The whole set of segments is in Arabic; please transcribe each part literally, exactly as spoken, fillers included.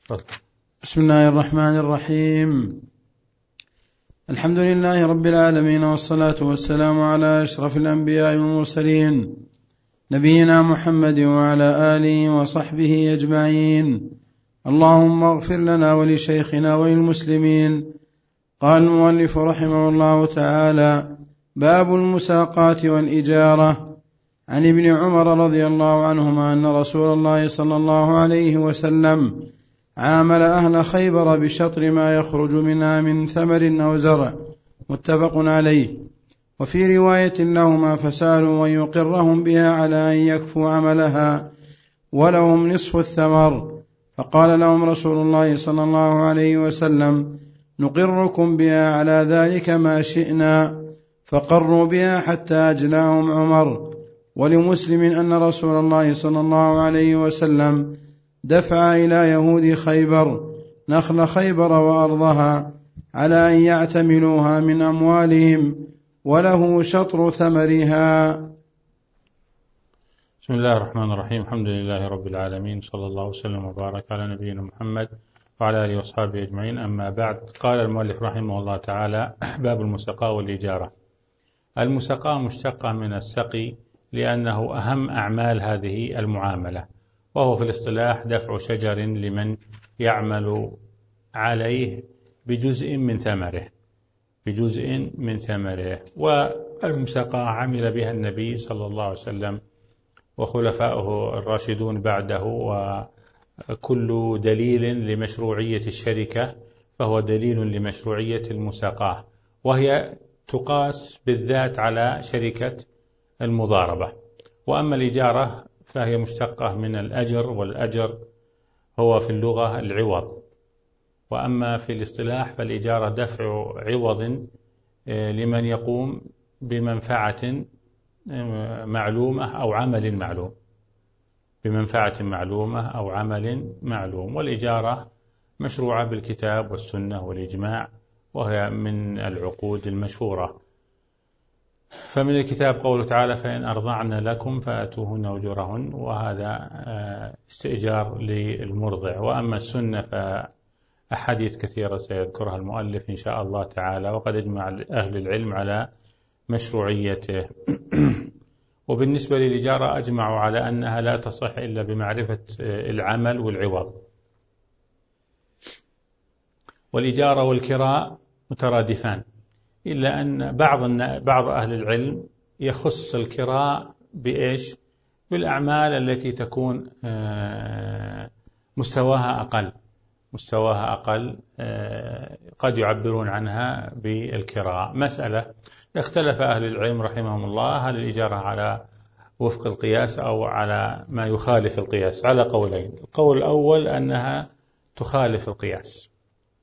بسم الله الرحمن الرحيم. الحمد لله رب العالمين، والصلاة والسلام على أشرف الأنبياء والمرسلين، نبينا محمد وعلى آله وصحبه أجمعين. اللهم اغفر لنا ولشيخنا وللمسلمين. قال المؤلف رحمه الله تعالى: باب المساقات والإجارة. عن ابن عمر رضي الله عنهما أن رسول الله صلى الله عليه وسلم عامل أهل خيبر بشطر ما يخرج منها من ثمر أو زرع، متفق عليه. وفي رواية لهما: فسالوا أن يقرهم بها على أن يكفوا عملها ولهم نصف الثمر، فقال لهم رسول الله صلى الله عليه وسلم: نقركم بها على ذلك ما شئنا، فقروا بها حتى أجلاهم عمر. ولمسلم أن رسول الله صلى الله عليه وسلم دفع إلى يهود خيبر نخل خيبر وأرضها على أن يعتملوها من أموالهم، وله شطر ثمرها. بسم الله الرحمن الرحيم. الحمد لله رب العالمين، صلى الله وسلم وبارك على نبينا محمد وعلى آله وصحبه أجمعين. أما بعد، قال المؤلف رحمه الله تعالى: باب المساقاة والإجارة. المساقاة مشتقة من السقي، لأنه أهم أعمال هذه المعاملة، وهو في الاصطلاح دفع شجر لمن يعمل عليه بجزء من ثمره بجزء من ثمره والمساقاة عمل بها النبي صلى الله عليه وسلم وخلفائه الراشدون بعده، وكل دليل لمشروعية الشركة فهو دليل لمشروعية المساقاة، وهي تقاس بالذات على شركة المضاربة. وأما الإجارة فهي مشتقة من الأجر، والأجر هو في اللغة العوض. وأما في الاصطلاح فالإجارة دفع عوض لمن يقوم بمنفعة معلومة أو عمل معلوم بمنفعة معلومة أو عمل معلوم. والإجارة مشروعة بالكتاب والسنة والإجماع، وهي من العقود المشهورة. فمن الكتاب قوله تعالى: فإن أرضعن لكم فآتوهن أجورهن، وهذا استئجار للمرضع. وأما السنة فأحاديث كثيرة سيذكرها المؤلف إن شاء الله تعالى، وقد أجمع أهل العلم على مشروعيته. وبالنسبة للإجارة أجمعوا على أنها لا تصح إلا بمعرفة العمل والعوض. والإجارة والكراء مترادفان، إلا أن بعض بعض أهل العلم يخص الكراء بإيش؟ بالأعمال التي تكون مستواها أقل مستواها أقل قد يعبرون عنها بالكراء. مسألة اختلف أهل العلم رحمهم الله: هل الإجارة على وفق القياس أو على ما يخالف القياس؟ على قولين. القول الأول أنها تخالف القياس،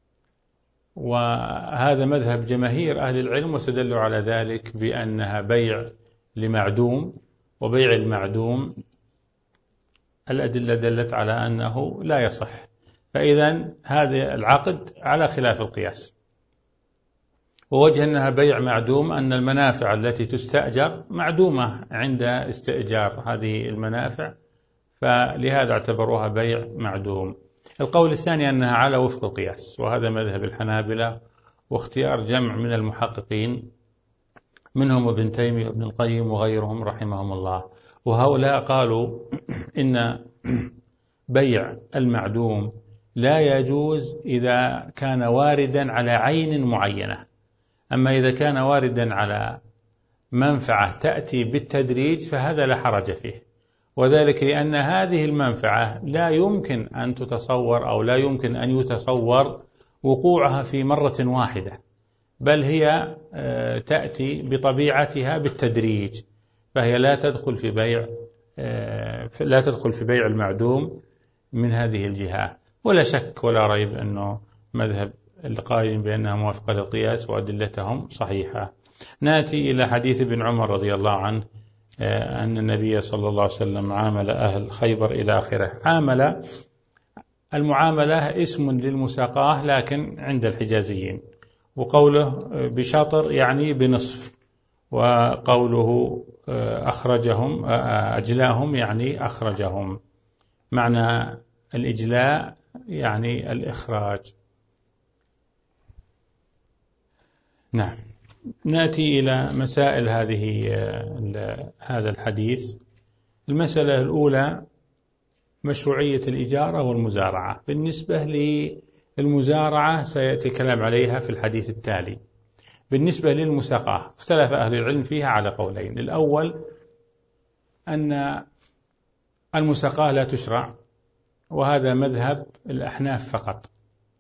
وهذا مذهب جماهير أهل العلم، واستدلوا على ذلك بأنها بيع لمعدوم، وبيع المعدوم الأدلة دلت على أنه لا يصح، فإذا هذا العقد على خلاف القياس. ووجه أنها بيع معدوم أن المنافع التي تستأجر معدومة عند استئجار هذه المنافع، فلهذا اعتبروها بيع معدوم. القول الثاني أنها على وفق القياس، وهذا مذهب الحنابلة واختيار جمع من المحققين، منهم ابن تيمية وابن القيم وغيرهم رحمهم الله. وهؤلاء قالوا إن بيع المعدوم لا يجوز إذا كان واردا على عين معينة، أما إذا كان واردا على منفعة تأتي بالتدريج فهذا لا حرج فيه، وذلك لأن هذه المنفعة لا يمكن أن تتصور أو لا يمكن أن يتصور وقوعها في مرة واحدة، بل هي تأتي بطبيعتها بالتدريج، فهي لا تدخل في بيع لا تدخل في بيع المعدوم من هذه الجهة. ولا شك ولا ريب أنه مذهب القائلين بأنها موافقة للقياس وأدلتهم صحيحة. نأتي إلى حديث ابن عمر رضي الله عنه أن النبي صلى الله عليه وسلم عامل أهل خيبر إلى آخره. عامل، المعاملة اسم للمساقاة لكن عند الحجازيين، وقوله بشطر يعني بنصف، وقوله أخرجهم أجلاهم يعني أخرجهم. معنى الإجلاء يعني الإخراج. نعم. نأتي إلى مسائل هذه هذا الحديث. المسألة الأولى مشروعية الإجارة والمزارعة. بالنسبة للمزارعة سيأتي كلام عليها في الحديث التالي. بالنسبة للمساقاة اختلف أهل العلم فيها على قولين. الأول أن المساقاة لا تشرع، وهذا مذهب الأحناف فقط،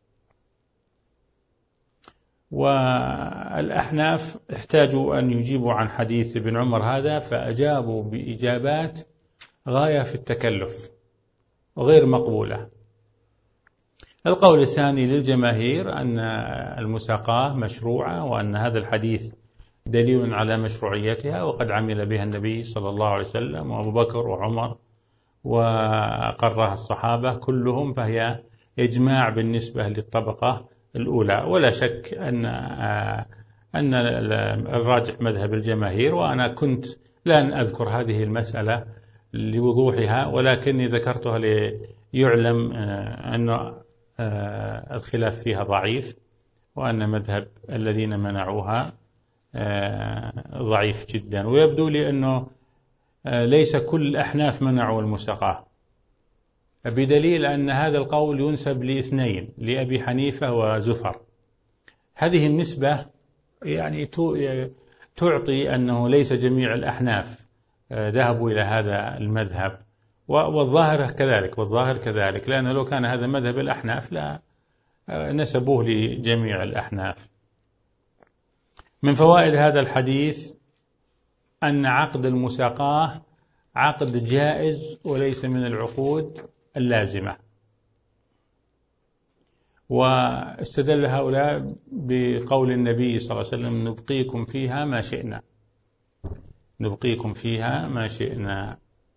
والأحناف احتاجوا أن يجيبوا عن حديث ابن عمر هذا فأجابوا بإجابات غاية في التكلف وغير مقبولة. القول الثاني للجماهير أن المساقاة مشروعة، وأن هذا الحديث دليل على مشروعيتها، وقد عمل بها النبي صلى الله عليه وسلم وأبو بكر وعمر وقرها الصحابة كلهم، فهي إجماع بالنسبة للطبقة الأولى. ولا شك أن أن الراجح مذهب الجماهير، وأنا كنت لن أذكر هذه المسألة لوضوحها، ولكني ذكرتها ليعلم أن الخلاف فيها ضعيف، وأن مذهب الذين منعوها ضعيف جدا. ويبدو لي أنه ليس كل الأحناف منعوا المساقاة، بدليل أن هذا القول ينسب لاثنين، لأبي حنيفة وزفر. هذه النسبة يعني تعطي أنه ليس جميع الأحناف ذهبوا إلى هذا المذهب، والظاهر كذلك والظاهر كذلك لأن لو كان هذا مذهب الأحناف لا نسبوه لجميع الأحناف. من فوائد هذا الحديث أن عقد المساقاة عقد جائز وليس من العقود اللازمة. واستدل هؤلاء بقول النبي صلى الله عليه وسلم: نبقيكم فيها ما شئنا، نبقيكم فيها ما شئنا.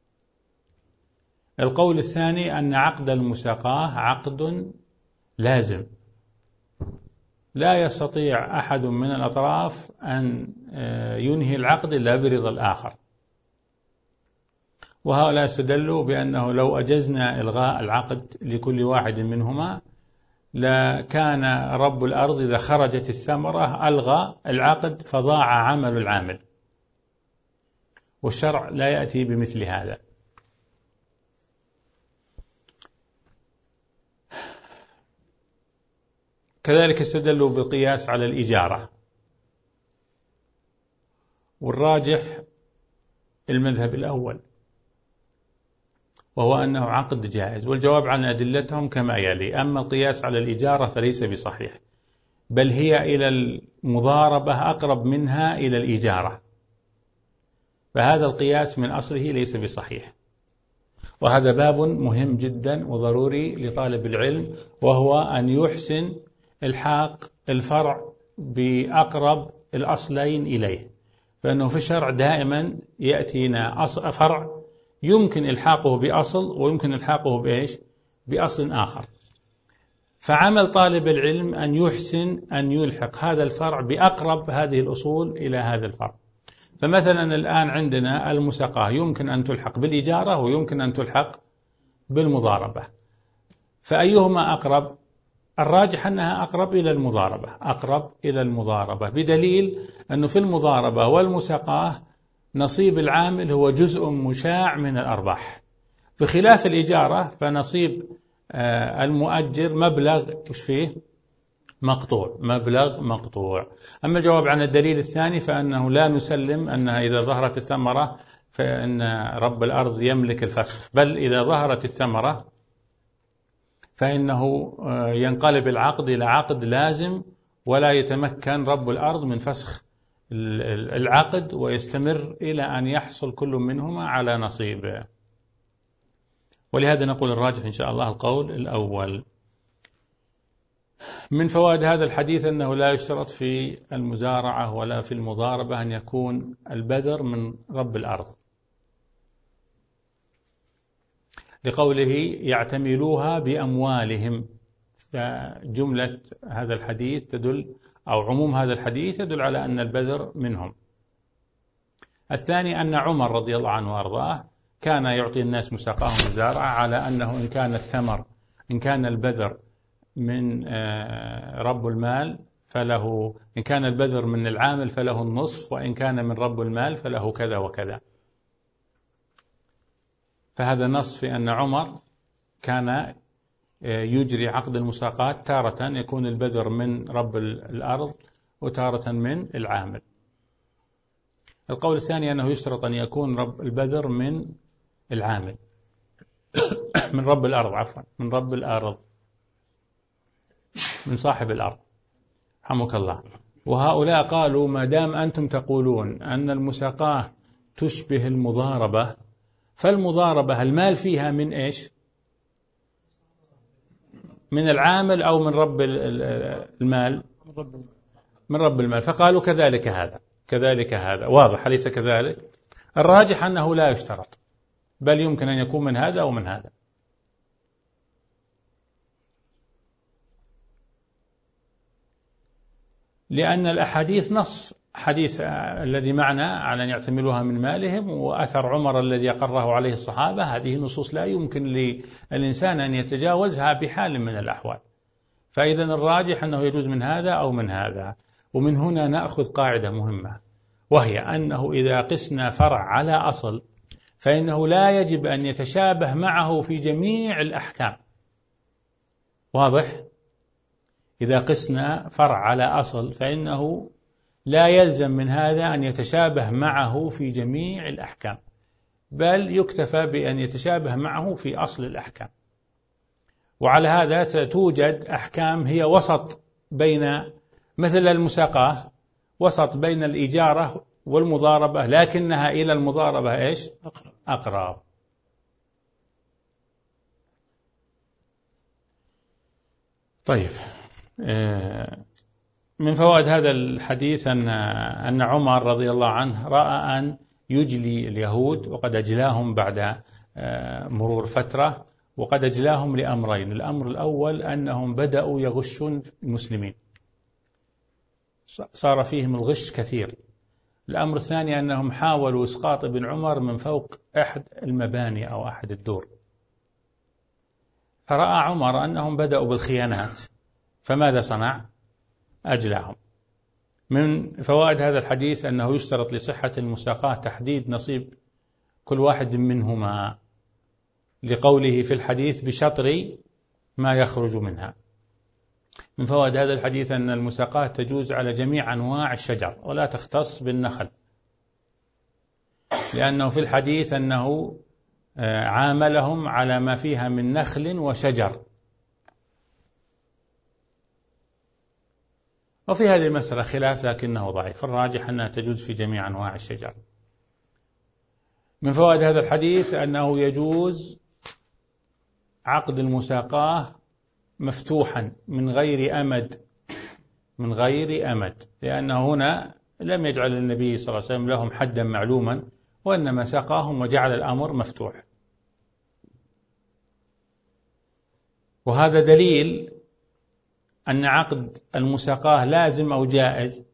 القول الثاني أن عقد المساقاة عقد لازم، لا يستطيع أحد من الأطراف أن ينهي العقد إلا برضا الآخر. وهؤلاء استدلوا بأنه لو أجزنا إلغاء العقد لكل واحد منهما لكان رب الأرض إذا خرجت الثمرة ألغى العقد فضاع عمل العامل، والشرع لا يأتي بمثل هذا. كذلك استدلوا بالقياس على الإجارة، والراجح المذهب الأول، وهو أنه عقد جائز. والجواب عن أدلتهم كما يلي: أما القياس على الإجارة فليس بصحيح، بل هي إلى المضاربة أقرب منها إلى الإجارة، فهذا القياس من أصله ليس بصحيح. وهذا باب مهم جدا وضروري لطالب العلم، وهو أن يحسن الحاق الفرع بأقرب الأصلين إليه، فإنه في الشرع دائما يأتينا فرع يمكن إلحاقه بأصل ويمكن إلحاقه بإيش؟ بأصل آخر. فعمل طالب العلم أن يحسن أن يلحق هذا الفرع بأقرب هذه الأصول إلى هذا الفرع. فمثلا الآن عندنا المساقاة يمكن أن تلحق بالإجارة ويمكن أن تلحق بالمضاربة، فأيهما أقرب؟ الراجح أنها أقرب إلى المضاربة، أقرب إلى المضاربة، بدليل أنه في المضاربة والمساقاة نصيب العامل هو جزء مشاع من الأرباح، بخلاف الإجارة فنصيب المؤجر مبلغ وش فيه؟ مقطوع، مبلغ مقطوع. أما الجواب عن الدليل الثاني فأنه لا نسلم أنها إذا ظهرت الثمرة فإن رب الأرض يملك الفسخ، بل إذا ظهرت الثمرة فإنه ينقلب العقد إلى عقد لازم، ولا يتمكن رب الأرض من فسخ العقد، ويستمر إلى أن يحصل كل منهما على نصيبه. ولهذا نقول الراجح إن شاء الله القول الأول. من فوائد هذا الحديث أنه لا يشترط في المزارعة ولا في المضاربة أن يكون البذر من رب الأرض، لقوله يعتملوها بأموالهم، فجملة هذا الحديث تدل أو عموم هذا الحديث يدل على أن البذر منهم. الثاني أن عمر رضي الله عنه وأرضاه كان يعطي الناس مساقاهم الزارعة على أنه إن كان الثمر إن كان البذر من رب المال فله، إن كان البذر من العامل فله النصف، وإن كان من رب المال فله كذا وكذا. فهذا نص في أن عمر كان يجري عقد المساقات، تارة يكون البذر من رب الأرض وتارة من العامل. القول الثاني أنه يشترط أن يكون رب البذر من العامل من رب الأرض، عفوا من رب الأرض، من صاحب الأرض رحمك الله. وهؤلاء قالوا ما دام أنتم تقولون أن المساقاة تشبه المضاربة، فالمضاربة المال فيها من إيش؟ من العامل أو من رب المال؟ من رب المال. فقالوا كذلك هذا كذلك هذا. واضح أليس كذلك؟ الراجح أنه لا يشترط، بل يمكن أن يكون من هذا أو من هذا. لأن الأحاديث نص، حديث الذي معنا على أن يعتملوها من مالهم، وأثر عمر الذي أقره عليه الصحابة، هذه نصوص لا يمكن للإنسان أن يتجاوزها بحال من الأحوال. فإذا الراجح أنه يجوز من هذا أو من هذا. ومن هنا نأخذ قاعدة مهمة، وهي أنه إذا قسنا فرع على أصل فإنه لا يجب أن يتشابه معه في جميع الأحكام. واضح؟ إذا قسنا فرع على أصل فإنه لا يلزم من هذا أن يتشابه معه في جميع الأحكام، بل يكتفى بأن يتشابه معه في أصل الأحكام. وعلى هذا توجد أحكام هي وسط بين، مثل المساقاة وسط بين الإجارة والمضاربة، لكنها إلى المضاربة إيش؟ أقرب. طيب، من فوائد هذا الحديث أن أن عمر رضي الله عنه رأى أن يجلي اليهود، وقد أجلاهم بعد مرور فترة، وقد أجلاهم لأمرين. الأمر الأول أنهم بدأوا يغشون المسلمين، صار فيهم الغش كثير. الأمر الثاني أنهم حاولوا إسقاط ابن عمر من فوق أحد المباني أو أحد الدور. فرأى عمر أنهم بدأوا بالخيانات، فماذا صنع؟ أجلاهم. من فوائد هذا الحديث أنه يشترط لصحة المساقاة تحديد نصيب كل واحد منهما، لقوله في الحديث بشطر ما يخرج منها. من فوائد هذا الحديث أن المساقاة تجوز على جميع أنواع الشجر ولا تختص بالنخل، لأنه في الحديث أنه عاملهم على ما فيها من نخل وشجر. وفي هذه المسألة خلاف لكنه ضعيف، الراجح أنها تجوز في جميع أنواع الشجر. من فوائد هذا الحديث أنه يجوز عقد المساقاة مفتوحا من غير أمد، من غير أمد، لأنه هنا لم يجعل النبي صلى الله عليه وسلم لهم حدا معلوما، وإنما ساقاهم وجعل الأمر مفتوح. وهذا دليل أن عقد المساقاة لازم أو جائز؟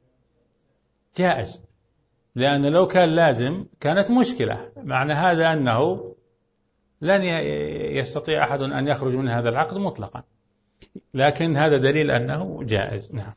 جائز، لأن لو كان لازم كانت مشكلة. معنى هذا أنه لن يستطيع أحد أن يخرج من هذا العقد مطلقا، لكن هذا دليل أنه جائز. نعم.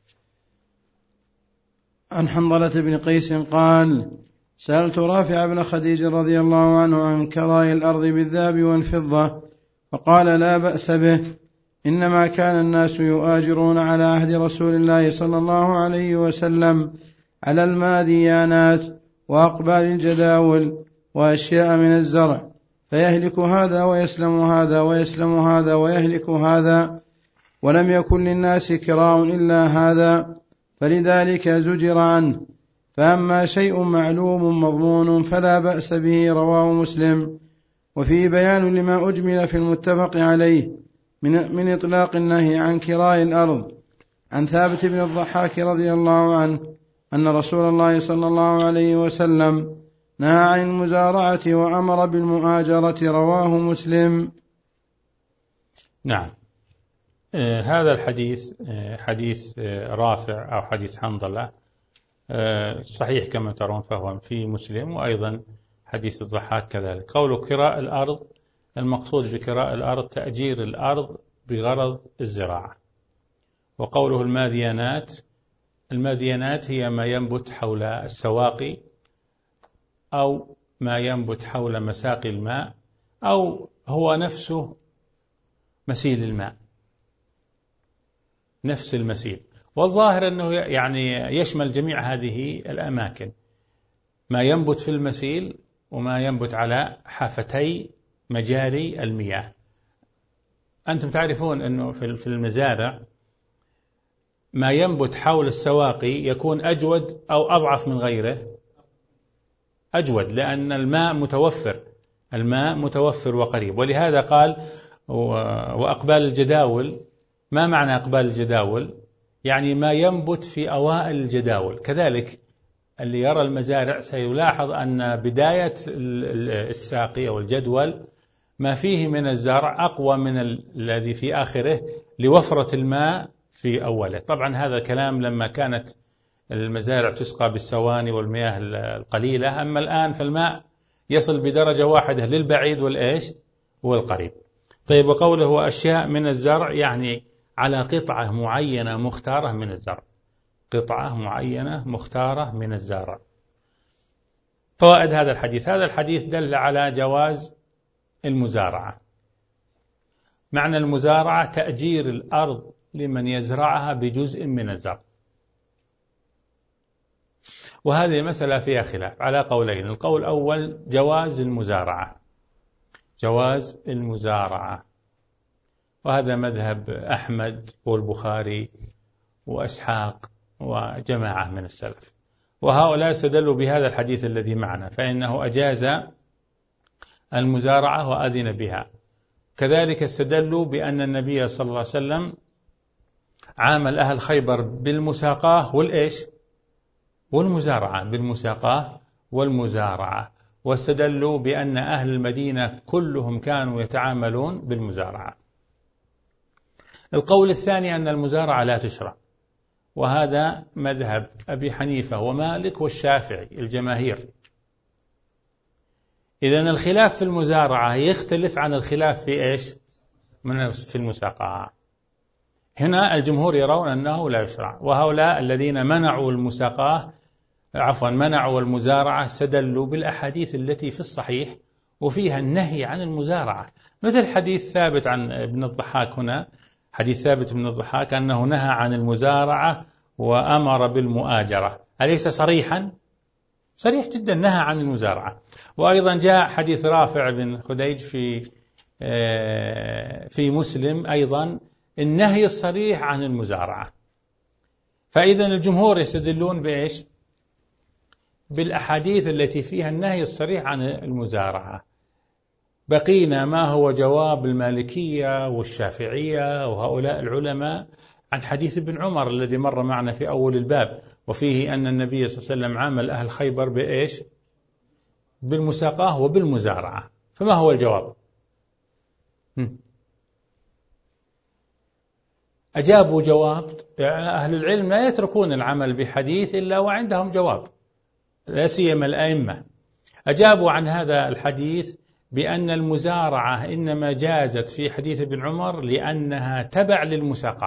عن حنظلة بن قيس قال: سألت رافع بن خديج رضي الله عنه عن كراء الأرض بالذهب والفضة، فقال: لا بأس به، إنما كان الناس يؤاجرون على عهد رسول الله صلى الله عليه وسلم على الماديانات وأقبال الجداول وأشياء من الزرع، فيهلك هذا ويسلم هذا ويسلم هذا ويهلك هذا، ولم يكن للناس كراء إلا هذا، فلذلك زجر عنه. فأما شيء معلوم مضمون فلا بأس به. رواه مسلم. وفيه بيان لما أجمل في المتفق عليه من, من إطلاق النهي عن كراء الأرض. عن ثابت بن الضحاك رضي الله عنه أن رسول الله صلى الله عليه وسلم نهى عن المزارعة وأمر بالمؤاجرة. رواه مسلم. نعم. آه هذا الحديث آه حديث آه رافع أو حديث حنظلة آه صحيح كما ترون، فهو في مسلم، وأيضا حديث الضحاك كذلك. قول كراء الأرض المقصود بكراء الأرض تأجير الأرض بغرض الزراعة. وقوله الماديانات، الماديانات هي ما ينبت حول السواقي أو ما ينبت حول مساقي الماء أو هو نفسه مسيل الماء، نفس المسيل. والظاهر أنه يعني يشمل جميع هذه الأماكن، ما ينبت في المسيل وما ينبت على حافتي مجاري المياه. أنتم تعرفون أنه في المزارع ما ينبت حول السواقي يكون أجود أو أضعف من غيره؟ أجود، لأن الماء متوفر، الماء متوفر وقريب. ولهذا قال وأقبال الجداول. ما معنى أقبال الجداول؟ يعني ما ينبت في أوائل الجداول. كذلك اللي يرى المزارع سيلاحظ أن بداية الساقي أو الجدول ما فيه من الزرع أقوى من الذي في آخره لوفرة الماء في أوله. طبعا هذا الكلام لما كانت المزارع تسقى بالسواني والمياه القليلة، أما الآن فالماء يصل بدرجة واحدة للبعيد والإيش والقريب. طيب، وقوله وأشياء من الزرع يعني على قطعة معينة مختارة من الزرع، قطعة معينة مختارة من الزرع. فوائد هذا الحديث: هذا الحديث دل على جواز المزارعة. معنى المزارعة تأجير الأرض لمن يزرعها بجزء من الزرع، وهذه مسألة فيها خلاف على قولين. القول الأول جواز المزارعة، جواز المزارعة، وهذا مذهب أحمد والبخاري وأسحاق وجماعة من السلف، وهؤلاء استدلوا بهذا الحديث الذي معنا، فإنه أجاز المزارعة وأذن بها. كذلك استدلوا بأن النبي صلى الله عليه وسلم عامل أهل خيبر بالمساقاة والإيش والمزارعة، بالمساقاة والمزارعة، واستدلوا بأن أهل المدينة كلهم كانوا يتعاملون بالمزارعة. القول الثاني أن المزارعة لا تشرع، وهذا مذهب أبي حنيفة ومالك والشافعي الجماهير. إذن الخلاف في المزارعة يختلف عن الخلاف في إيش؟ من في المساقاة. هنا الجمهور يرون أنه لا يشرع، وهؤلاء الذين منعوا المساقاة عفوا منعوا المزارعة استدلوا بالأحاديث التي في الصحيح وفيها النهي عن المزارعة، مثل حديث ثابت عن ابن الضحاك. هنا حديث ثابت من الضحاك أنه نهى عن المزارعة وأمر بالمؤاجرة، أليس صريحا؟ صريح جدا، نهى عن المزارعة. وأيضا جاء حديث رافع بن خديج في في مسلم أيضا النهي الصريح عن المزارعة. فإذا الجمهور يستدلون بإيش؟ بالأحاديث التي فيها النهي الصريح عن المزارعة. بقينا ما هو جواب المالكية والشافعية وهؤلاء العلماء عن حديث ابن عمر الذي مر معنا في أول الباب، وفيه أن النبي صلى الله عليه وسلم عامل أهل خيبر بإيش؟ بالمساقاة وبالمزارعة. فما هو الجواب؟ أجابوا جواب. أهل العلم لا يتركون العمل بحديث إلا وعندهم جواب، لا سيما الأئمة. أجابوا عن هذا الحديث بأن المزارعة إنما جازت في حديث ابن عمر لأنها تبع للمساقاة،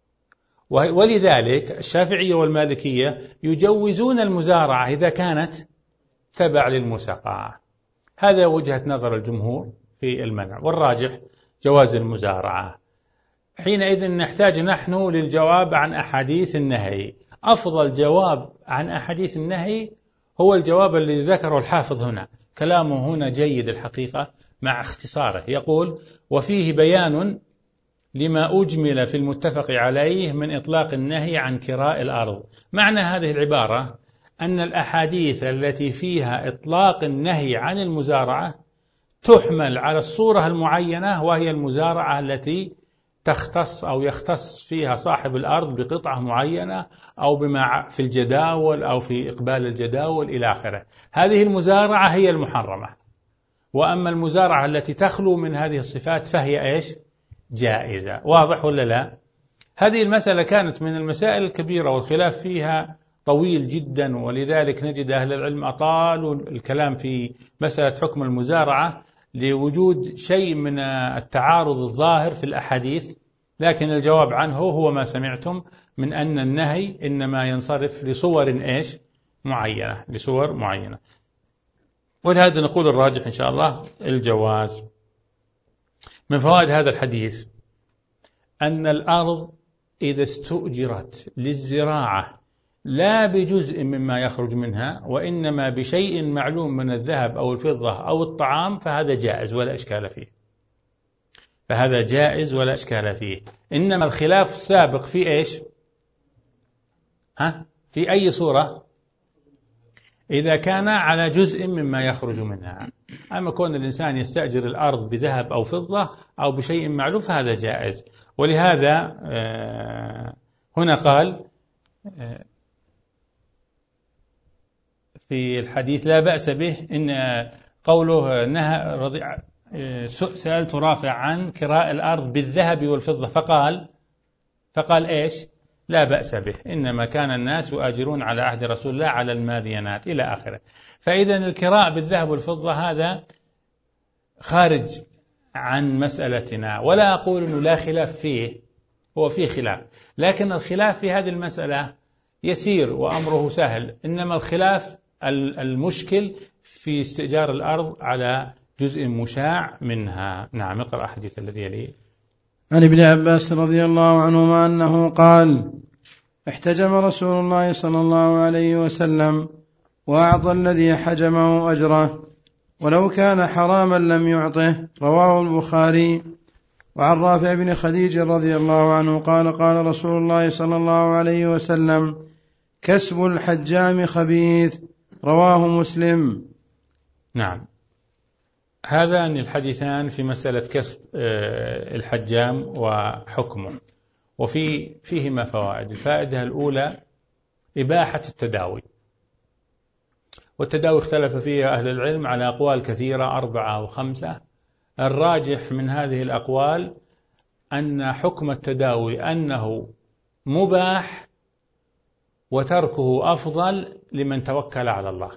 ولذلك الشافعية والمالكية يجوزون المزارعة إذا كانت تبع للمساقاة. هذا وجهة نظر الجمهور في المنع، والراجح جواز المزارعة. حينئذ نحتاج نحن للجواب عن أحاديث النهي. أفضل جواب عن أحاديث النهي هو الجواب الذي ذكره الحافظ هنا. كلامه هنا جيد الحقيقة مع اختصاره. يقول: وفيه بيان لما أجمل في المتفق عليه من إطلاق النهي عن كراء الأرض. معنى هذه العبارة أن الأحاديث التي فيها إطلاق النهي عن المزارعة تحمل على الصورة المعينة، وهي المزارعة التي تختص أو يختص فيها صاحب الأرض بقطعة معينة أو بما في الجداول أو في إقبال الجداول إلى آخره. هذه المزارعة هي المحرمة. وأما المزارعة التي تخلو من هذه الصفات فهي إيش؟ جائزة. واضح ولا لا؟ هذه المسألة كانت من المسائل الكبيرة والخلاف فيها طويل جدا، ولذلك نجد أهل العلم أطالوا الكلام في مسألة حكم المزارعة لوجود شيء من التعارض الظاهر في الأحاديث، لكن الجواب عنه هو ما سمعتم من أن النهي إنما ينصرف لصور إيش معينة، لصور معينة. ولهذا نقول الراجح إن شاء الله الجواز. من فوائد هذا الحديث أن الأرض إذا استؤجرت للزراعة لا بجزء مما يخرج منها وإنما بشيء معلوم من الذهب أو الفضة أو الطعام فهذا جائز ولا إشكال فيه، فهذا جائز ولا إشكال فيه. إنما الخلاف السابق في إيش؟ ها؟ في أي صورة؟ إذا كان على جزء مما يخرج منها. أما كون الإنسان يستأجر الأرض بذهب أو فضة أو بشيء معلوم فهذا جائز. ولهذا هنا قال في الحديث لا بأس به، إن قوله نهى رضيع سألت رافع عن كراء الأرض بالذهب والفضة فقال فقال إيش؟ لا بأس به، إنما كان الناس يؤاجرون على عهد رسول الله على الماذينات إلى آخره. فإذا الكراء بالذهب والفضة هذا خارج عن مسألتنا، ولا أقول أنه لا خلاف فيه، هو فيه خلاف، لكن الخلاف في هذه المسألة يسير وأمره سهل، إنما الخلاف المشكل في استئجار الأرض على جزء مشاع منها. نعم، اقرأ الحديث الذي يليه. عن ابن عباس رضي الله عنهما أنه قال: احتجم رسول الله صلى الله عليه وسلم وأعطى الذي حجمه أجره ولو كان حراما لم يعطه. رواه البخاري. وعن رافع بن خديج رضي الله عنه قال: قال رسول الله صلى الله عليه وسلم: كسب الحجام خبيث. رواه مسلم. نعم، هذان الحديثان في مسألة كسب الحجام وحكمه، وفي فيهما فوائد. الفائدة الأولى إباحة التداوي، والتداوي اختلف فيها أهل العلم على أقوال كثيرة، أربعة أو خمسة. الراجح من هذه الأقوال أن حكم التداوي أنه مباح وتركه أفضل لمن توكل على الله،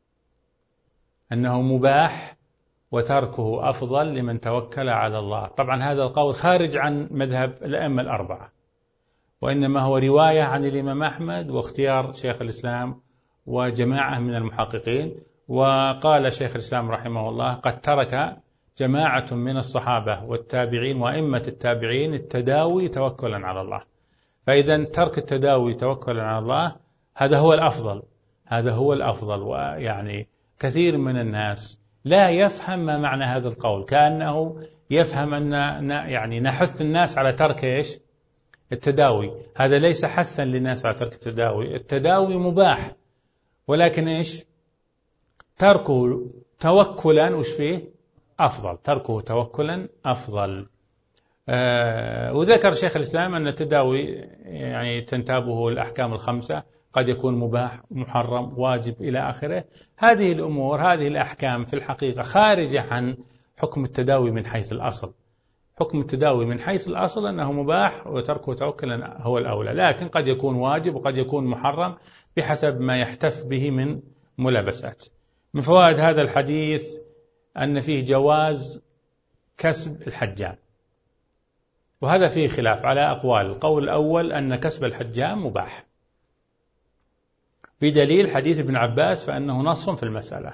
أنه مباح وتركه أفضل لمن توكل على الله. طبعا هذا القول خارج عن مذهب الأئمة الأربعة، وإنما هو رواية عن الإمام أحمد واختيار شيخ الإسلام وجماعة من المحققين. وقال شيخ الإسلام رحمه الله: قد ترك جماعة من الصحابة والتابعين وأئمة التابعين التداوي توكلا على الله. فإذا ترك التداوي توكلا على الله هذا هو الأفضل، هذا هو الأفضل. ويعني كثير من الناس لا يفهم ما معنى هذا القول، كأنه يفهم أن يعني نحث الناس على ترك إيش؟ التداوي. هذا ليس حثا للناس على ترك التداوي، التداوي مباح، ولكن إيش؟ تركه توكلا وش فيه؟ أفضل، تركه توكلا أفضل. آه وذكر شيخ الإسلام أن التداوي يعني تنتابه الأحكام الخمسة، قد يكون مباح، محرم، واجب إلى آخره. هذه الأمور، هذه الأحكام في الحقيقة خارجة عن حكم التداوي من حيث الأصل. حكم التداوي من حيث الأصل أنه مباح وتركه توكلا هو الأولى، لكن قد يكون واجب وقد يكون محرم بحسب ما يحتف به من ملابسات. من فوائد هذا الحديث أن فيه جواز كسب الحجام، وهذا فيه خلاف على أقوال. القول الأول أن كسب الحجام مباح بدليل حديث ابن عباس، فأنه نص في المسألة.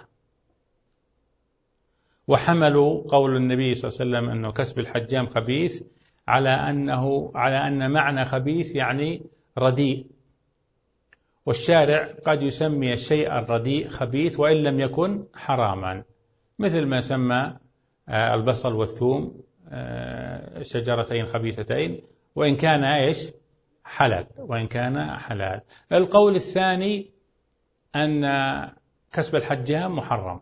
وحملوا قول النبي صلى الله عليه وسلم أنه كسب الحجام خبيث على أنه على أن معنى خبيث يعني رديء، والشارع قد يسمي الشيء الرديء خبيث وإن لم يكن حراما، مثل ما سمى البصل والثوم شجرتين خبيثتين وإن كان إيش؟ حلال، وإن كان حلال. القول الثاني أن كسب الحجام محرم،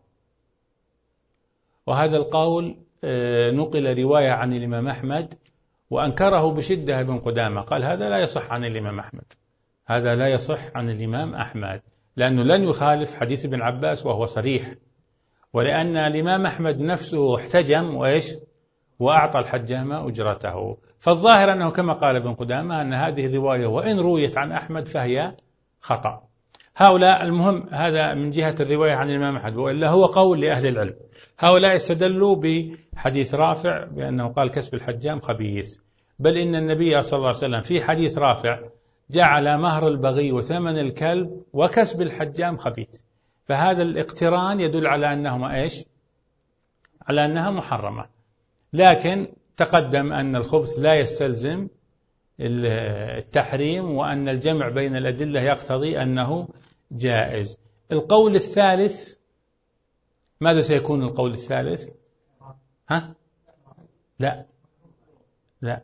وهذا القول نقل رواية عن الإمام أحمد وأنكره بشدة ابن قدامة، قال هذا لا يصح عن الإمام أحمد، هذا لا يصح عن الإمام أحمد، لأنه لن يخالف حديث ابن عباس وهو صريح، ولأن الإمام أحمد نفسه احتجم وإيش؟ وأعطى الحجام أجرته. فالظاهر أنه كما قال ابن قدامة أن هذه الرواية وإن رويت عن أحمد فهي خطأ. هؤلاء المهم هذا من جهة الرواية عن الإمام أحمد، وإلا هو قول لأهل العلم. هؤلاء استدلوا بحديث رافع بأنه قال كسب الحجام خبيث، بل إن النبي صلى الله عليه وسلم في حديث رافع جعل مهر البغي وثمن الكلب وكسب الحجام خبيث. فهذا الاقتران يدل على أنهما إيش؟ على أنها محرمة. لكن تقدم أن الخبث لا يستلزم التحريم، وأن الجمع بين الأدلة يقتضي أنه جائز. القول الثالث، ماذا سيكون القول الثالث؟ ها؟ لا لا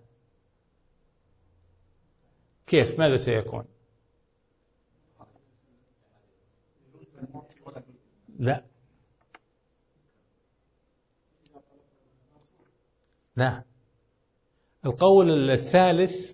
كيف؟ ماذا سيكون؟ لا لا القول الثالث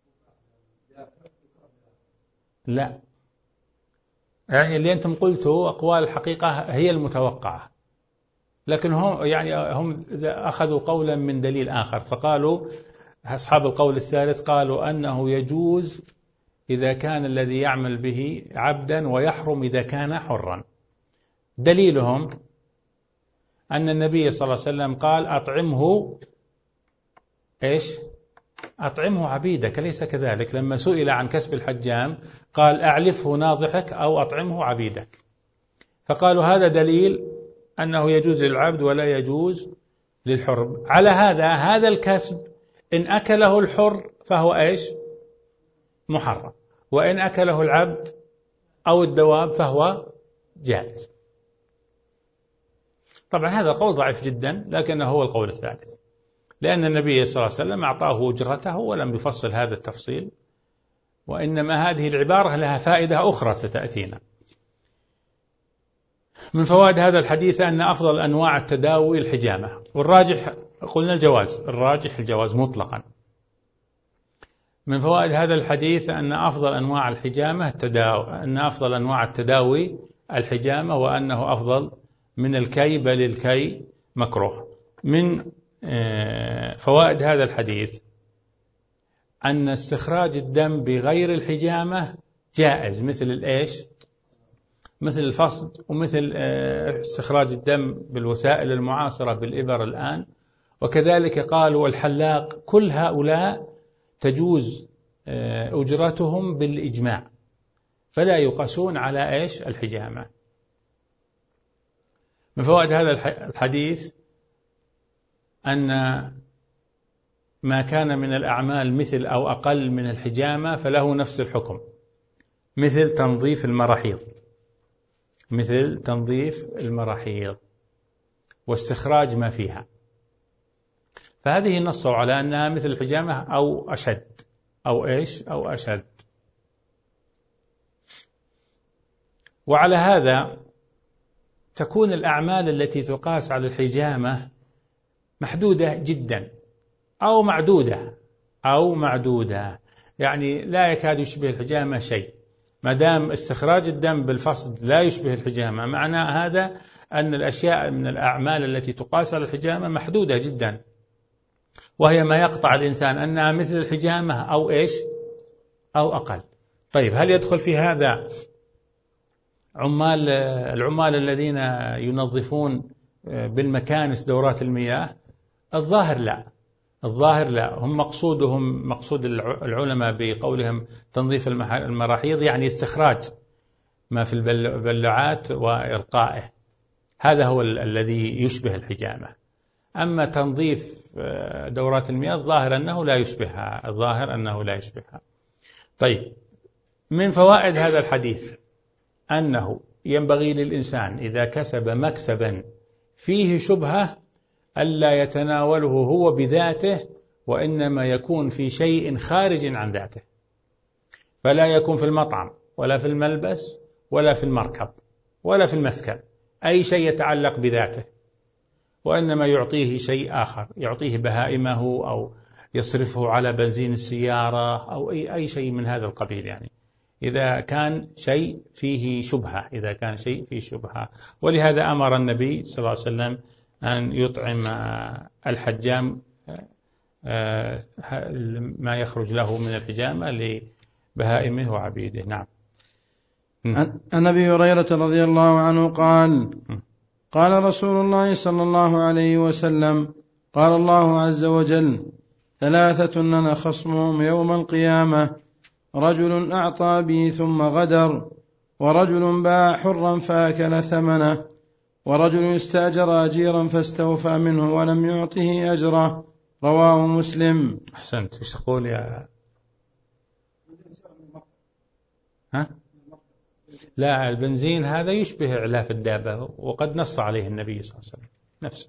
لا، يعني اللي أنتم قلتوا أقوال الحقيقة هي المتوقعة، لكن هم يعني هم أخذوا قولا من دليل آخر، فقالوا أصحاب القول الثالث قالوا أنه يجوز إذا كان الذي يعمل به عبدا ويحرم إذا كان حرا. دليلهم أن النبي صلى الله عليه وسلم قال أطعمه إيش؟ أطعمه عبيدك، ليس كذلك؟ لما سئل عن كسب الحجام قال أعلفه ناضحك أو أطعمه عبيدك، فقالوا هذا دليل أنه يجوز للعبد ولا يجوز للحر. على هذا هذا الكسب إن أكله الحر فهو إيش؟ محرم، وإن أكله العبد أو الدواب فهو جائز. طبعا هذا القول ضعيف جدا، لكنه هو القول الثالث، لأن النبي صلى الله عليه وسلم أعطاه أجرته ولم يفصل هذا التفصيل، وإنما هذه العبارة لها فائدة أخرى ستأتينا. من فوائد هذا الحديث أن أفضل أنواع التداوي الحجامة، والراجح قلنا الجواز، الراجح الجواز مطلقا. من فوائد هذا الحديث أن أفضل أنواع الحجامة التداوي، أن أفضل أنواع التداوي الحجامة، وأنه أفضل من الكي، بل الكي مكروه. من فوائد هذا الحديث أن استخراج الدم بغير الحجامة جائز، مثل الإيش؟ مثل الفصد، ومثل استخراج الدم بالوسائل المعاصرة بالإبر الآن، وكذلك قالوا الحلاق. كل هؤلاء تجوز أجرتهم بالإجماع، فلا يقاسون على إيش؟ الحجامة. من فوائد هذا الحديث أن ما كان من الأعمال مثل أو أقل من الحجامة فله نفس الحكم، مثل تنظيف المراحيض، مثل تنظيف المراحيض واستخراج ما فيها، فهذه نصوا على أنها مثل الحجامة أو أشد، أو إيش؟ أو أشد. وعلى هذا تكون الأعمال التي تقاس على الحجامة محدودة جدا أو معدودة أو معدودة، يعني لا يكاد يشبه الحجامة شيء. ما دام استخراج الدم بالفصد لا يشبه الحجامة، معنى هذا أن الأشياء من الأعمال التي تقاس على الحجامة محدودة جدا، وهي ما يقطع الإنسان أنها مثل الحجامة أو إيش؟ أو أقل. طيب هل يدخل في هذا عمال العمال الذين ينظفون بالمكانس دورات المياه؟ الظاهر لا، الظاهر لا. هم مقصودهم مقصود العلماء بقولهم تنظيف المراحيض يعني استخراج ما في البلعات وإلقائه، هذا هو الذي يشبه الحجامة. أما تنظيف دورات المياه الظاهر أنه لا يشبهها، الظاهر أنه لا يشبهها. طيب من فوائد هذا الحديث أنه ينبغي للإنسان إذا كسب مكسبا فيه شبهة ألا يتناوله هو بذاته، وإنما يكون في شيء خارج عن ذاته، فلا يكون في المطعم ولا في الملبس ولا في المركب ولا في المسكن أي شيء يتعلق بذاته، وإنما يعطيه شيء آخر، يعطيه بهائمه أو يصرفه على بنزين السيارة أو أي أي شيء من هذا القبيل. يعني إذا كان شيء فيه شبهة، إذا كان شيء فيه شبهة. ولهذا أمر النبي صلى الله عليه وسلم أن يطعم الحجام ما يخرج له من الحجامة لبهائمه وعبيده. نعم. عن أبي هريرة رضي الله عنه قال قال رسول الله صلى الله عليه وسلم قال الله عز وجل ثلاثة أنا خصمهم يوم القيامة رجل أعطى بي ثم غدر ورجل باع حرا فأكل ثمنه ورجل استأجر أجيرا فاستوفى منه ولم يعطه أجره رواه مسلم. أحسنت. ايش تقول يا ها؟ لا، البنزين هذا يشبه إعلاف الدابة وقد نص عليه النبي صلى الله عليه وسلم نفسه.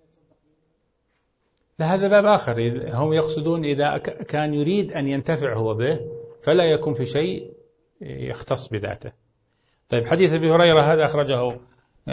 لا، هذا باب آخر. هم يقصدون إذا كان يريد أن ينتفع هو به فلا يكون في شيء يختص بذاته. طيب، حديث أبي هريرة هذا أخرجه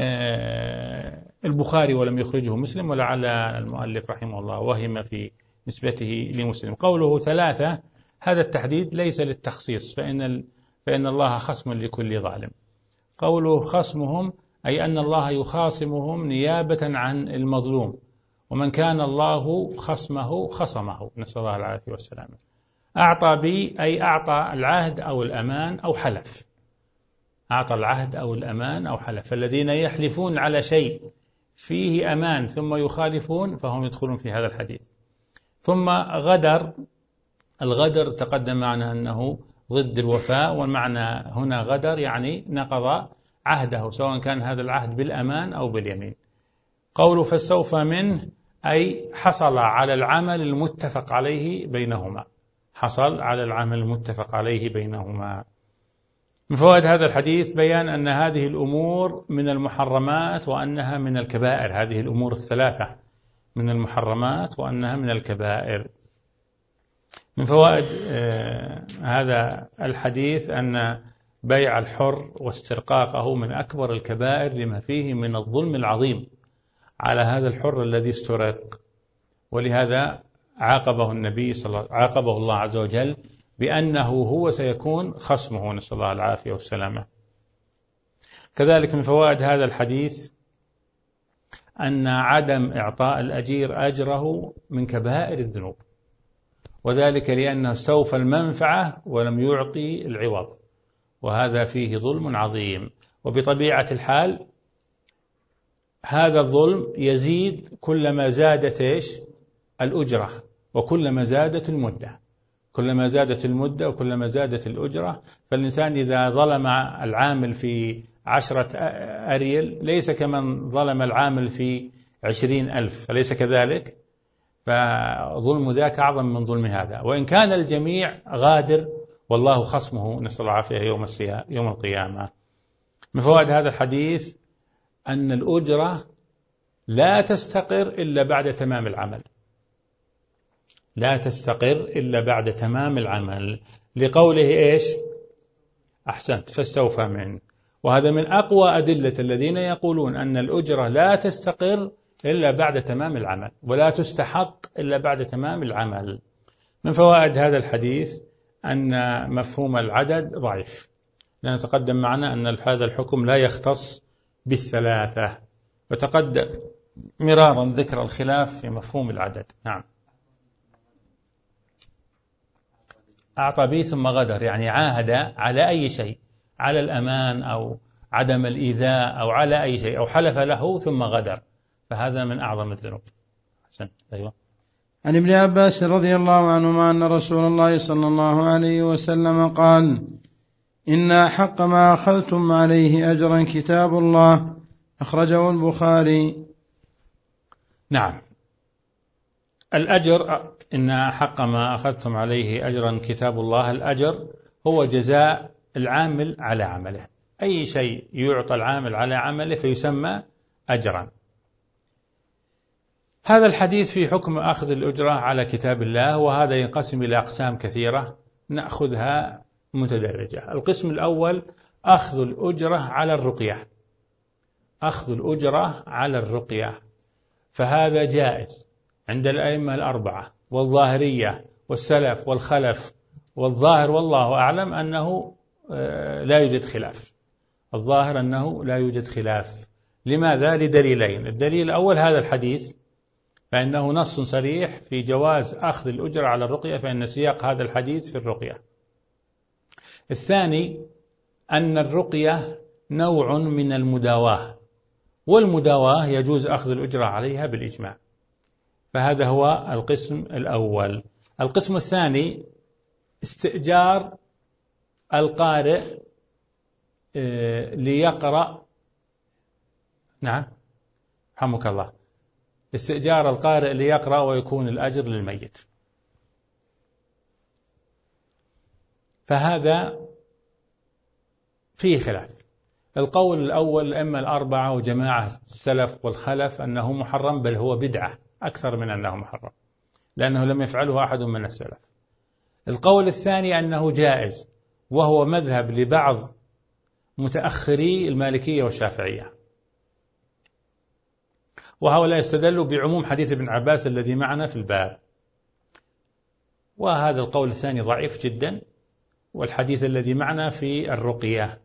البخاري ولم يخرجه مسلم، ولعل المؤلف رحمه الله وهم في نسبته لمسلم. قوله ثلاثة هذا التحديد ليس للتخصيص، فإن فإن الله خصم لكل ظالم. قوله خصمهم أي أن الله يخاصمهم نيابة عن المظلوم، ومن كان الله خصمه خصمه، نسأل الله العافية والسلامة. أعطى بي أي أعطى العهد أو الأمان أو حلف، أعطى العهد أو الأمان أو حلف. فالذين يحلفون على شيء فيه أمان ثم يخالفون فهم يدخلون في هذا الحديث. ثم غدر، الغدر تقدم معنا أنه ضد الوفاء، والمعنى هنا غدر يعني نقض عهده، سواء كان هذا العهد بالأمان أو باليمين. قوله فاستوفى منه أي حصل على العمل المتفق عليه بينهما، حصل على العمل المتفق عليه بينهما. من فوائد هذا الحديث بيان أن هذه الأمور من المحرمات وأنها من الكبائر. هذه الأمور الثلاثة من المحرمات وأنها من الكبائر. من فوائد آه هذا الحديث أن بيع الحر واسترقاقه من أكبر الكبائر لما فيه من الظلم العظيم على هذا الحر الذي استرق، ولهذا عاقبه النبي صلى الله عاقبه الله عز وجل بأنه هو سيكون خصمه، نسأل الله العافية والسلامة. كذلك من فوائد هذا الحديث أن عدم إعطاء الأجير أجره من كبائر الذنوب، وذلك لأنه استوفى المنفعة ولم يعطي العوض، وهذا فيه ظلم عظيم. وبطبيعة الحال هذا الظلم يزيد كلما زادت إيش؟ الأجرة، وكلما زادت المدة، كلما زادت المدة وكلما زادت الأجرة. فالإنسان إذا ظلم العامل في عشرة أريل ليس كمن ظلم العامل في عشرين ألف، أليس كذلك؟ فظلم ذاك أعظم من ظلم هذا، وإن كان الجميع غادر والله خصمه، نسأل الله العافية يوم يوم القيامة. من فوائد هذا الحديث أن الأجرة لا تستقر إلا بعد تمام العمل، لا تستقر إلا بعد تمام العمل، لقوله إيش؟ أحسنت، فاستوفى منه. وهذا من أقوى أدلة الذين يقولون أن الأجرة لا تستقر إلا بعد تمام العمل، ولا تستحق إلا بعد تمام العمل. من فوائد هذا الحديث أن مفهوم العدد ضعيف، لأن تقدم معنا أن هذا الحكم لا يختص بالثلاثة، وتقدم مرارا ذكر الخلاف في مفهوم العدد. نعم. أعطى به ثم غدر يعني عاهد على أي شيء، على الأمان أو عدم الإيذاء أو على أي شيء، أو حلف له ثم غدر، فهذا من أعظم الذنوب. حسن. أيوة. عن ابن عباس رضي الله عنهما أن رسول الله صلى الله عليه وسلم قال: إن أحق ما أخذتم عليه أجرا كتاب الله، أخرجه البخاري. نعم، الأجر إن أحق ما أخذتم عليه أجرا كتاب الله. الأجر هو جزاء العامل على عمله، أي شيء يعطى العامل على عمله فيسمى أجرا. هذا الحديث في حكم أخذ الأجرة على كتاب الله، وهذا ينقسم إلى أقسام كثيرة نأخذها متدرجة. القسم الأول أخذ الأجرة على الرقية، أخذ الأجرة على الرقية، فهذا جائز عند الأئمة الأربعة والظاهرية والسلف والخلف، والظاهر والله أعلم أنه لا يوجد خلاف، الظاهر أنه لا يوجد خلاف. لماذا؟ لدليلين. الدليل الأول هذا الحديث، فإنه نص صريح في جواز أخذ الأجرة على الرقية، فإن سياق هذا الحديث في الرقية. الثاني أن الرقية نوع من المداواة، والمداواة يجوز أخذ الأجرة عليها بالإجماع. فهذا هو القسم الأول. القسم الثاني استئجار القارئ ليقرأ، نعم رحمك الله، استئجار القارئ ليقرأ ويكون الأجر للميت. فهذا فيه خلاف. القول الأول الأئمة الأربعة وجماعة السلف والخلف أنه محرم، بل هو بدعة أكثر من أنه محرم، لأنه لم يفعله أحد من السلف. القول الثاني أنه جائز، وهو مذهب لبعض متأخري المالكية والشافعية، وهؤلاء يستدلوا بعموم حديث ابن عباس الذي معنا في الباب، وهذا القول الثاني ضعيف جدا، والحديث الذي معنا في الرقية.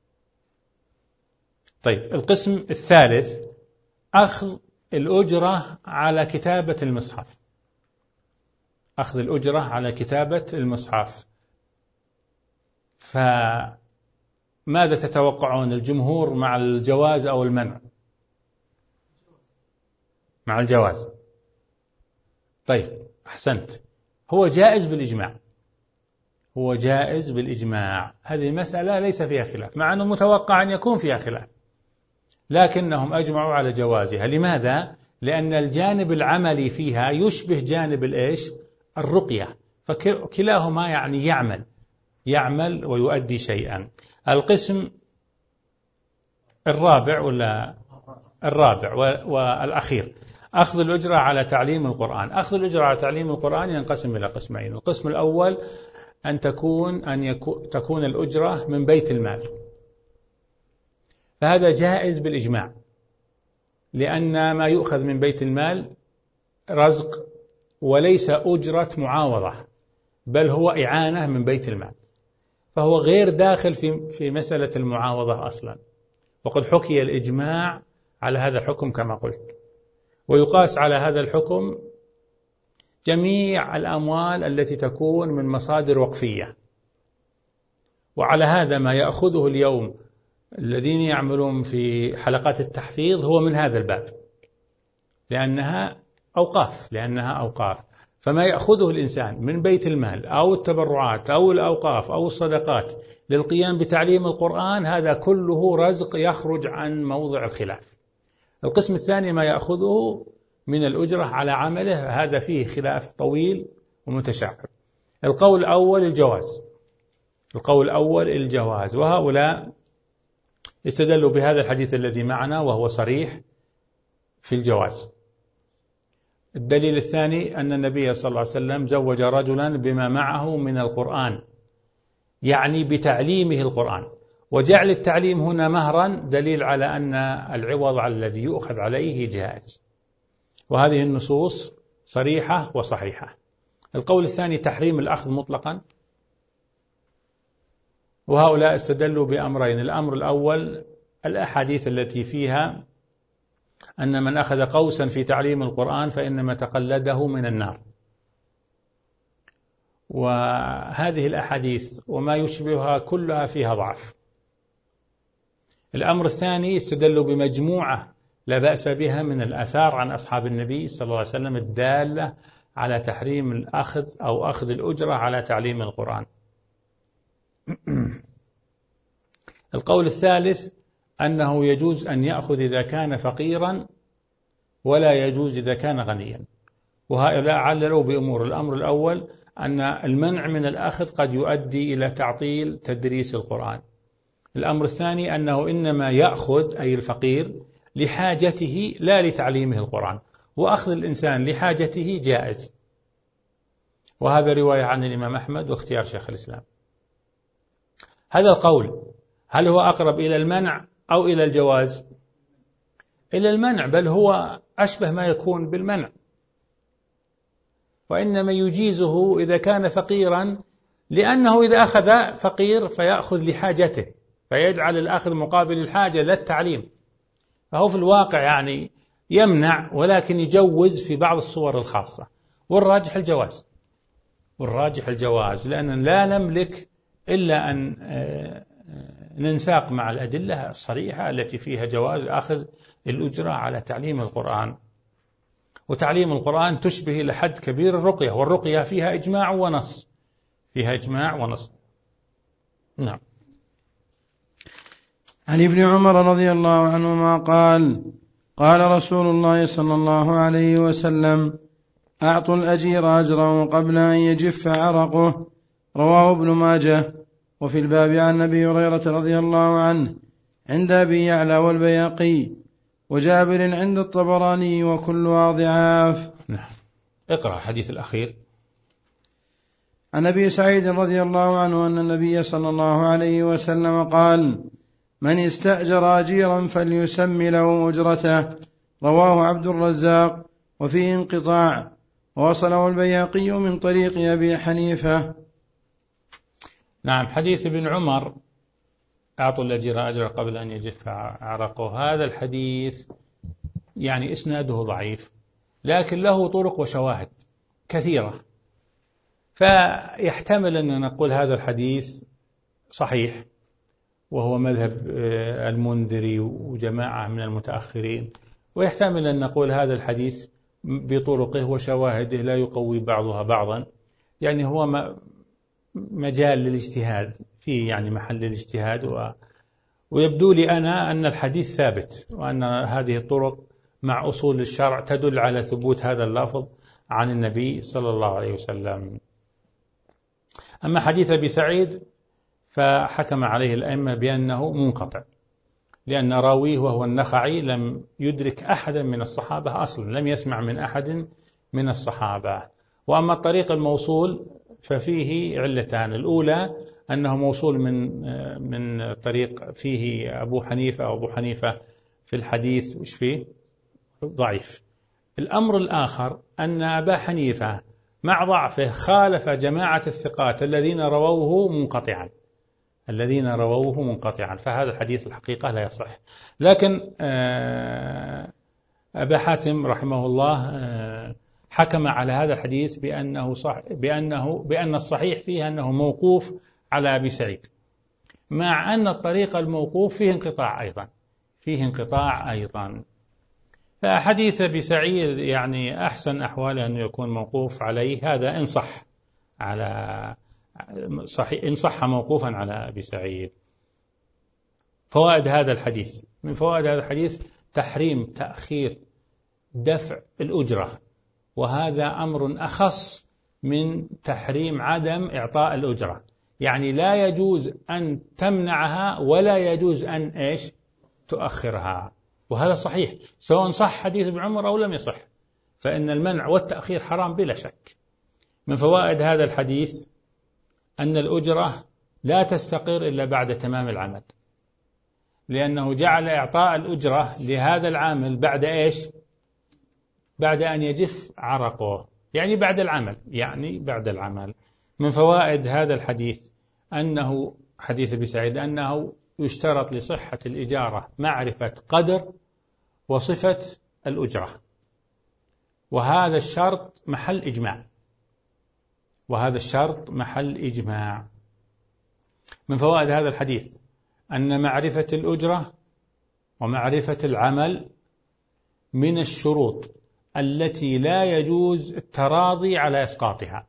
طيب، القسم الثالث أخذ الأجرة على كتابة المصحف. أخذ الأجرة على كتابة المصحف. فماذا تتوقعون، الجمهور مع الجواز أو المنع؟ مع الجواز. طيب أحسنت، هو جائز بالإجماع، هو جائز بالإجماع. هذه المسألة ليس فيها خلاف، مع أنه متوقع أن يكون فيها خلاف، لكنهم أجمعوا على جوازها. لماذا؟ لأن الجانب العملي فيها يشبه جانب الإيش؟ الرقية، فكلاهما يعني يعمل يعمل ويؤدي شيئا. القسم الرابع ولا الرابع والأخير أخذ الأجرة على تعليم القرآن. أخذ الأجرة على تعليم القرآن ينقسم إلى قسمين. القسم الأول أن تكون أن يكو تكون الأجرة من بيت المال، فهذا جائز بالإجماع، لأن ما يؤخذ من بيت المال رزق وليس أجرة معاوضة، بل هو إعانة من بيت المال، فهو غير داخل في في مسألة المعاوضة أصلا. وقد حكي الإجماع على هذا الحكم كما قلت، ويقاس على هذا الحكم جميع الأموال التي تكون من مصادر وقفية. وعلى هذا ما يأخذه اليوم الذين يعملون في حلقات التحفيظ هو من هذا الباب، لأنها أوقاف لأنها أوقاف فما يأخذه الإنسان من بيت المال أو التبرعات أو الأوقاف أو الصدقات للقيام بتعليم القرآن، هذا كله رزق يخرج عن موضع الخلاف. القسم الثاني ما يأخذه من الأجرة على عمله، هذا فيه خلاف طويل ومتشعب. القول الأول الجواز، القول الأول الجواز، وهؤلاء استدلوا بهذا الحديث الذي معنا وهو صريح في الجواز. الدليل الثاني أن النبي صلى الله عليه وسلم زوج رجلا بما معه من القرآن، يعني بتعليمه القرآن، وجعل التعليم هنا مهرا دليل على أن العوض على الذي يؤخذ عليه جائز، وهذه النصوص صريحة وصحيحة. القول الثاني تحريم الأخذ مطلقا، وهؤلاء استدلوا بأمرين. الأمر الأول الأحاديث التي فيها أن من أخذ قوسا في تعليم القرآن فإنما تقلده من النار، وهذه الأحاديث وما يشبهها كلها فيها ضعف. الأمر الثاني استدلوا بمجموعة لا بأس بها من الآثار عن أصحاب النبي صلى الله عليه وسلم الدالة على تحريم الأخذ أو أخذ الأجرة على تعليم القرآن. القول الثالث أنه يجوز أن يأخذ إذا كان فقيرا ولا يجوز إذا كان غنيا، وهؤلاء عللوا بأمور. الأمر الأول أن المنع من الأخذ قد يؤدي إلى تعطيل تدريس القرآن. الأمر الثاني أنه إنما يأخذ أي الفقير لحاجته لا لتعليمه القرآن، وأخذ الإنسان لحاجته جائز، وهذا رواية عن الإمام أحمد واختيار شيخ الإسلام. هذا القول هل هو أقرب إلى المنع أو إلى الجواز؟ إلى المنع، بل هو أشبه ما يكون بالمنع، وإنما يجيزه إذا كان فقيرا، لأنه إذا أخذ فقير فيأخذ لحاجته فيجعل الأخذ مقابل الحاجة لا التعليم، فهو في الواقع يعني يمنع ولكن يجوز في بعض الصور الخاصة، والراجح الجواز والراجح الجواز لأن لا نملك إلا أن ننساق مع الأدلة الصريحة التي فيها جواز أخذ الأجرة على تعليم القرآن. وتعليم القرآن تشبه لحد كبير الرقية، والرقية فيها إجماع ونص، فيها إجماع ونص. نعم. عن ابن عمر رضي الله عنهما قال: قال رسول الله صلى الله عليه وسلم: أعطوا الأجير أجره قبل أن يجف عرقه. رواه ابن ماجه. وفي الباب عن أبي هريرة رضي الله عنه عند أبي يعلى والبيهقي وجابر عند الطبراني وكلها ضعاف. نعم. اقرأ الحديث الأخير. عن أبي سعيد رضي الله عنه أن النبي صلى الله عليه وسلم قال: من استأجر أجيرا فليسم له أجرته. رواه عبد الرزاق وفيه انقطاع، ووصله البيهقي من طريق أبي حنيفة. نعم. حديث ابن عمر: أعطوا الأجير أجره قبل أن يجف عرقه، هذا الحديث يعني إسناده ضعيف، لكن له طرق وشواهد كثيرة، فيحتمل أن نقول هذا الحديث صحيح، وهو مذهب المنذري وجماعة من المتأخرين، ويحتمل أن نقول هذا الحديث بطرقه وشواهده لا يقوي بعضها بعضا، يعني هو مجال للاجتهاد، فيه يعني محل للاجتهاد. و... ويبدو لي أنا أن الحديث ثابت، وأن هذه الطرق مع أصول الشرع تدل على ثبوت هذا اللفظ عن النبي صلى الله عليه وسلم. أما حديث أبي سعيد فحكم عليه الأئمة بأنه منقطع، لأن راويه وهو النخعي لم يدرك أحدا من الصحابة أصلا، لم يسمع من أحد من الصحابة. وأما الطريق الموصول ففيه علتان: الأولى أنه موصول من من طريق فيه أبو حنيفة، أو أبو حنيفة في الحديث وش فيه ضعيف. الأمر الآخر أن أبا حنيفة مع ضعفه خالف جماعة الثقات الذين رووه منقطعا الذين رووه منقطعا فهذا الحديث الحقيقة لا يصح. لكن أبا حاتم رحمه الله حكم على هذا الحديث بأنه صح بأنه بأن الصحيح فيه أنه موقوف على أبي سعيد، مع أن الطريق الموقوف فيه انقطاع أيضا فيه انقطاع أيضا فحديث أبي سعيد يعني أحسن أحواله أنه يكون موقوف عليه، هذا إن صح على صحيح إن صح موقوفا على أبي سعيد. فوائد هذا الحديث: من فوائد هذا الحديث تحريم تأخير دفع الأجرة، وهذا أمر أخص من تحريم عدم إعطاء الأجرة، يعني لا يجوز أن تمنعها ولا يجوز أن إيش تؤخرها، وهذا صحيح سواء صح حديث ابن عمر أو لم يصح، فإن المنع والتأخير حرام بلا شك. من فوائد هذا الحديث أن الأجرة لا تستقر إلا بعد تمام العمل، لأنه جعل إعطاء الأجرة لهذا العامل بعد إيش بعد أن يجف عرقه، يعني بعد العمل يعني بعد العمل. من فوائد هذا الحديث أنه حديث أبي سعيد أنه يشترط لصحة الإجارة معرفة قدر وصفة الأجرة، وهذا الشرط محل إجماع وهذا الشرط محل إجماع. من فوائد هذا الحديث أن معرفة الأجرة ومعرفة العمل من الشروط التي لا يجوز التراضي على إسقاطها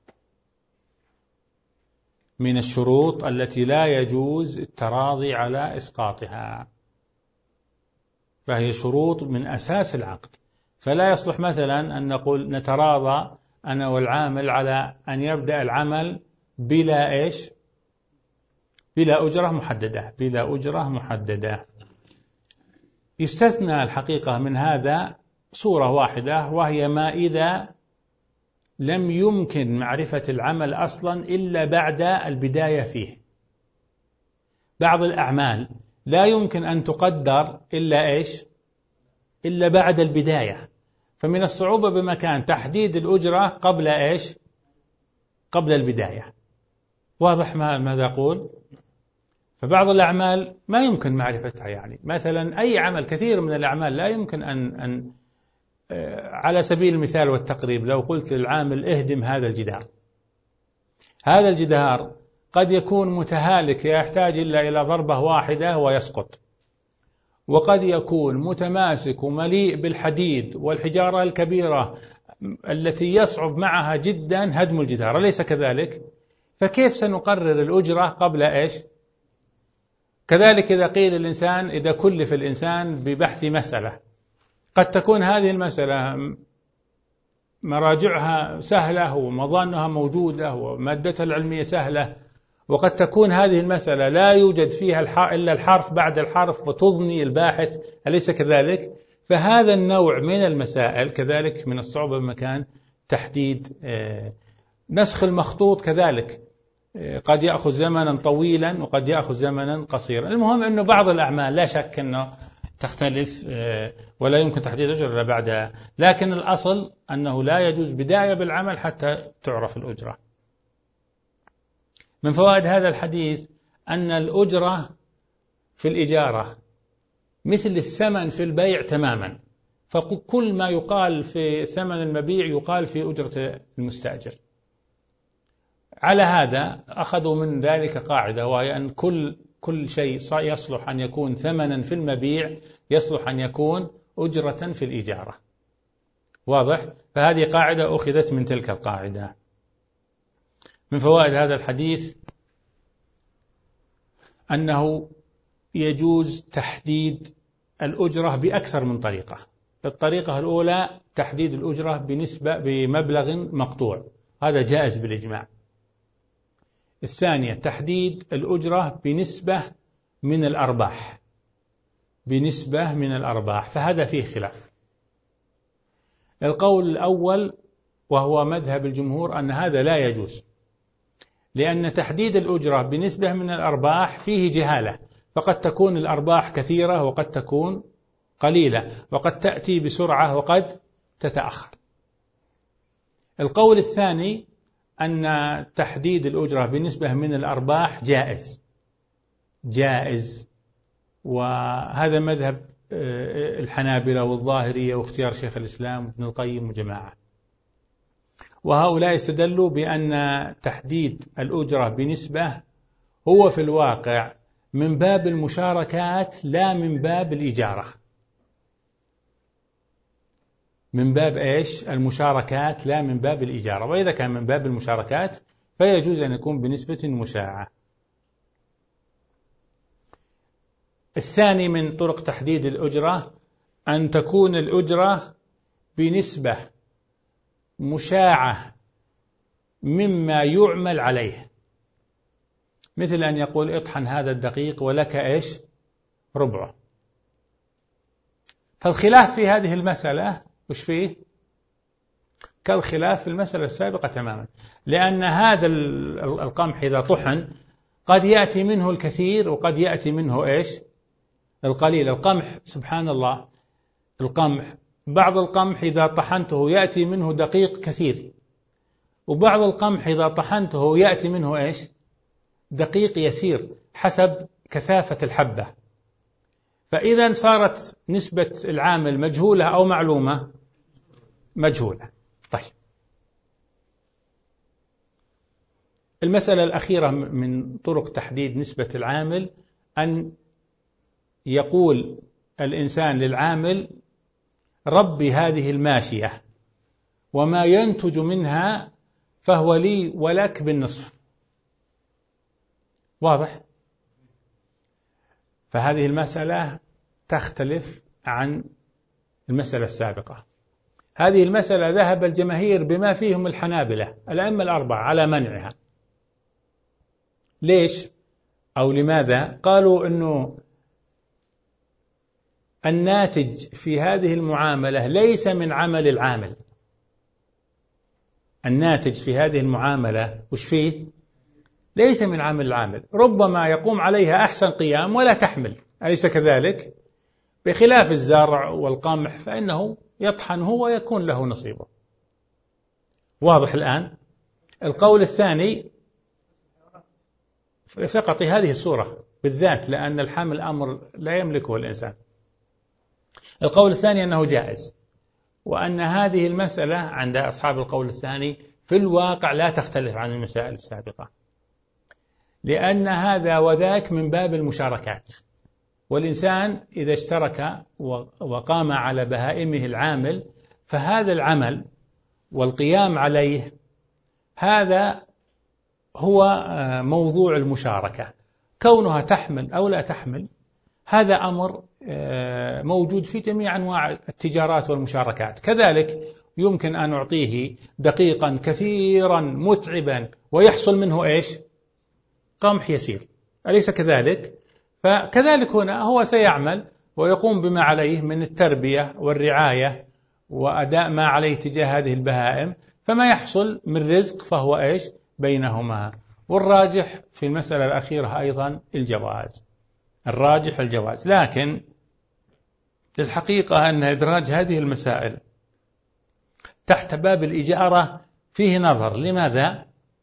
من الشروط التي لا يجوز التراضي على إسقاطها فهي شروط من أساس العقد. فلا يصلح مثلا أن نقول نتراضى أنا والعامل على أن يبدأ العمل بلا إيش بلا أجرة محددة بلا أجرة محددة يستثنى الحقيقة من هذا صورة واحدة، وهي ما إذا لم يمكن معرفة العمل أصلا إلا بعد البداية فيه. بعض الأعمال لا يمكن أن تقدر إلا إيش إلا بعد البداية، فمن الصعوبة بمكان تحديد الأجرة قبل إيش قبل البداية. واضح ما ماذا أقول؟ فبعض الأعمال ما يمكن معرفتها، يعني مثلا أي عمل كثير من الأعمال لا يمكن أن, أن على سبيل المثال والتقريب لو قلت للعامل اهدم هذا الجدار، هذا الجدار قد يكون متهالك يحتاج إلا إلى ضربة واحدة ويسقط، وقد يكون متماسك ومليء بالحديد والحجارة الكبيرة التي يصعب معها جدا هدم الجدار، أليس كذلك؟ فكيف سنقرر الأجرة قبل إيش؟ كذلك إذا قيل الإنسان إذا كلف الإنسان ببحث مسألة، قد تكون هذه المسألة مراجعها سهلة ومظانها موجودة ومادتها العلمية سهلة، وقد تكون هذه المسألة لا يوجد فيها إلا الحرف بعد الحرف وتضني الباحث، أليس كذلك؟ فهذا النوع من المسائل كذلك من الصعوبة بمكان تحديد. نسخ المخطوط كذلك قد يأخذ زمنا طويلا وقد يأخذ زمنا قصيرا. المهم أنه بعض الأعمال لا شك أنه تختلف ولا يمكن تحديد أجرة بعدها، لكن الأصل أنه لا يجوز بداية بالعمل حتى تعرف الأجرة. من فوائد هذا الحديث أن الأجرة في الإجارة مثل الثمن في البيع تماما، فكل ما يقال في ثمن المبيع يقال في أجرة المستأجر. على هذا أخذوا من ذلك قاعدة، وهي أن كل كل شيء يصلح أن يكون ثمنا في المبيع يصلح أن يكون أجرة في الإجارة. واضح؟ فهذه قاعدة أخذت من تلك القاعدة. من فوائد هذا الحديث أنه يجوز تحديد الأجرة بأكثر من طريقة. الطريقة الأولى تحديد الأجرة بنسبة بمبلغ مقطوع، هذا جائز بالإجماع. الثانية تحديد الأجرة بنسبة من الأرباح، بنسبة من الأرباح، فهذا فيه خلاف. القول الأول وهو مذهب الجمهور أن هذا لا يجوز، لأن تحديد الأجرة بنسبة من الأرباح فيه جهالة، فقد تكون الأرباح كثيرة وقد تكون قليلة، وقد تأتي بسرعة وقد تتأخر. القول الثاني أن تحديد الأجرة بنسبة من الأرباح جائز جائز وهذا مذهب الحنابلة والظاهرية واختيار شيخ الإسلام وابن القيم وجماعة. وهؤلاء استدلوا بأن تحديد الأجرة بنسبة هو في الواقع من باب المشاركات لا من باب الإجارة. من باب إيش؟ المشاركات لا من باب الإجارة. وإذا كان من باب المشاركات فيجوز أن يكون بنسبة مشاعة. الثاني من طرق تحديد الأجرة أن تكون الأجرة بنسبة مشاعة مما يعمل عليه، مثل أن يقول اطحن هذا الدقيق ولك إيش؟ ربعه. فالخلاف في هذه المسألة وش فيه؟ كالخلاف في المسألة السابقة تماما، لأن هذا القمح إذا طحن قد يأتي منه الكثير وقد يأتي منه إيش؟ القليل. القمح سبحان الله، القمح بعض القمح إذا طحنته يأتي منه دقيق كثير، وبعض القمح إذا طحنته يأتي منه إيش؟ دقيق يسير حسب كثافة الحبة. فإذا صارت نسبة العامل مجهولة أو معلومة؟ مجهولة. طيب، المسألة الأخيرة من طرق تحديد نسبة العامل أن يقول الإنسان للعامل ربي هذه الماشية وما ينتج منها فهو لي ولك بالنصف. واضح؟ فهذه المسألة تختلف عن المسألة السابقة. هذه المسألة ذهب الجماهير بما فيهم الحنابلة الأئمة الأربعة على منعها. ليش أو لماذا؟ قالوا أنه الناتج في هذه المعاملة ليس من عمل العامل. الناتج في هذه المعاملة وش فيه؟ ليس من عمل العامل، ربما يقوم عليها أحسن قيام ولا تحمل، أليس كذلك؟ بخلاف الزرع والقمح فإنه يطحن هو ويكون له نصيبه. واضح الآن؟ القول الثاني فقط هذه الصورة بالذات، لأن الحمل أمر لا يملكه الإنسان. القول الثاني أنه جائز، وأن هذه المسألة عند أصحاب القول الثاني في الواقع لا تختلف عن المسائل السابقة. لأن هذا وذاك من باب المشاركات، والإنسان إذا اشترك وقام على بهائمه العامل فهذا العمل والقيام عليه هذا هو موضوع المشاركة. كونها تحمل أو لا تحمل هذا أمر موجود في جميع أنواع التجارات والمشاركات. كذلك يمكن أن أعطيه دقيقا كثيرا متعبا ويحصل منه إيش؟ قمح يسير، أليس كذلك؟ فكذلك هنا هو سيعمل ويقوم بما عليه من التربية والرعاية وأداء ما عليه تجاه هذه البهائم، فما يحصل من رزق فهو إيش؟ بينهما. والراجح في المسألة الأخيرة أيضا الجواز، الراجح الجواز. لكن الحقيقة أن إدراج هذه المسائل تحت باب الإجارة فيه نظر. لماذا؟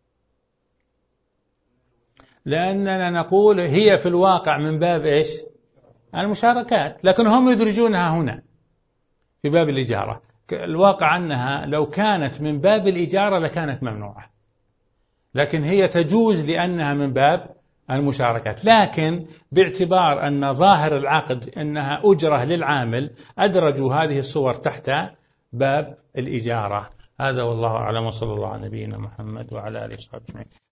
لأننا نقول هي في الواقع من باب إيش؟ المشاركات، لكن هم يدرجونها هنا في باب الإجارة. الواقع أنها لو كانت من باب الإجارة لكانت ممنوعة، لكن هي تجوز لأنها من باب المشاركات. لكن باعتبار أن ظاهر العقد أنها أجرة للعامل أدرجوا هذه الصور تحت باب الإجارة. هذا والله أعلم، وصلى الله على نبينا محمد وعلى آله وصحبه أجمعين.